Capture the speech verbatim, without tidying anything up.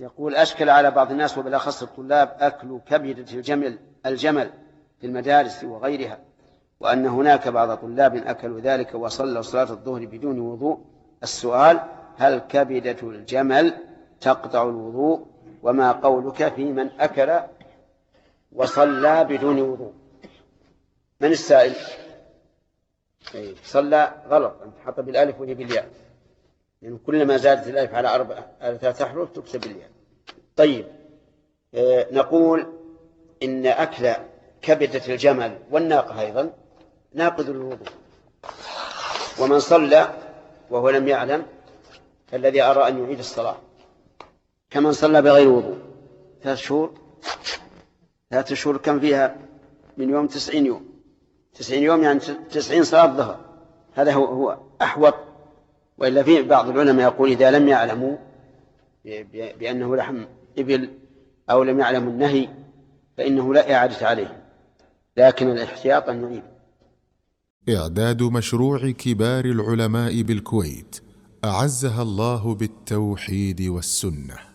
يقول: أشكل على بعض الناس وبالأخص الطلاب أكل كبدة الجمل الجمل في المدارس وغيرها، وأن هناك بعض طلاب أكلوا ذلك وصلوا صلاة الظهر بدون وضوء. السؤال: هل كبدة الجمل تقطع الوضوء؟ وما قولك في من أكل وصلى بدون وضوء؟ من السائل؟ صلى غلط، أنت حط بالألف وهي بالياء، يعني كلما زادت الألف على أربعة على ثلاثة أحرف تكتب بالياء. طيب، آه نقول إن أكل كبدة الجمل والناقة أيضا ناقض الوضوء. ومن صلى وهو لم يعلم فالذي أرى أن يعيد الصلاة، كمن صلى بغير وضوء ثلاث شهور ثلاث شهور كم فيها من يوم؟ تسعين يوم تسعين يوم يعني تسعين صلاة ظهر. هذا هو, هو أحوط. وإلا في بعض العلماء يقول إذا لم يعلموا بأنه لحم إبل أو لم يعلموا النهي فإنه لا إعادة عليه، لكن الاحتياط أن يعيد. إعداد مشروع كبار العلماء بالكويت أعزها الله بالتوحيد والسنة.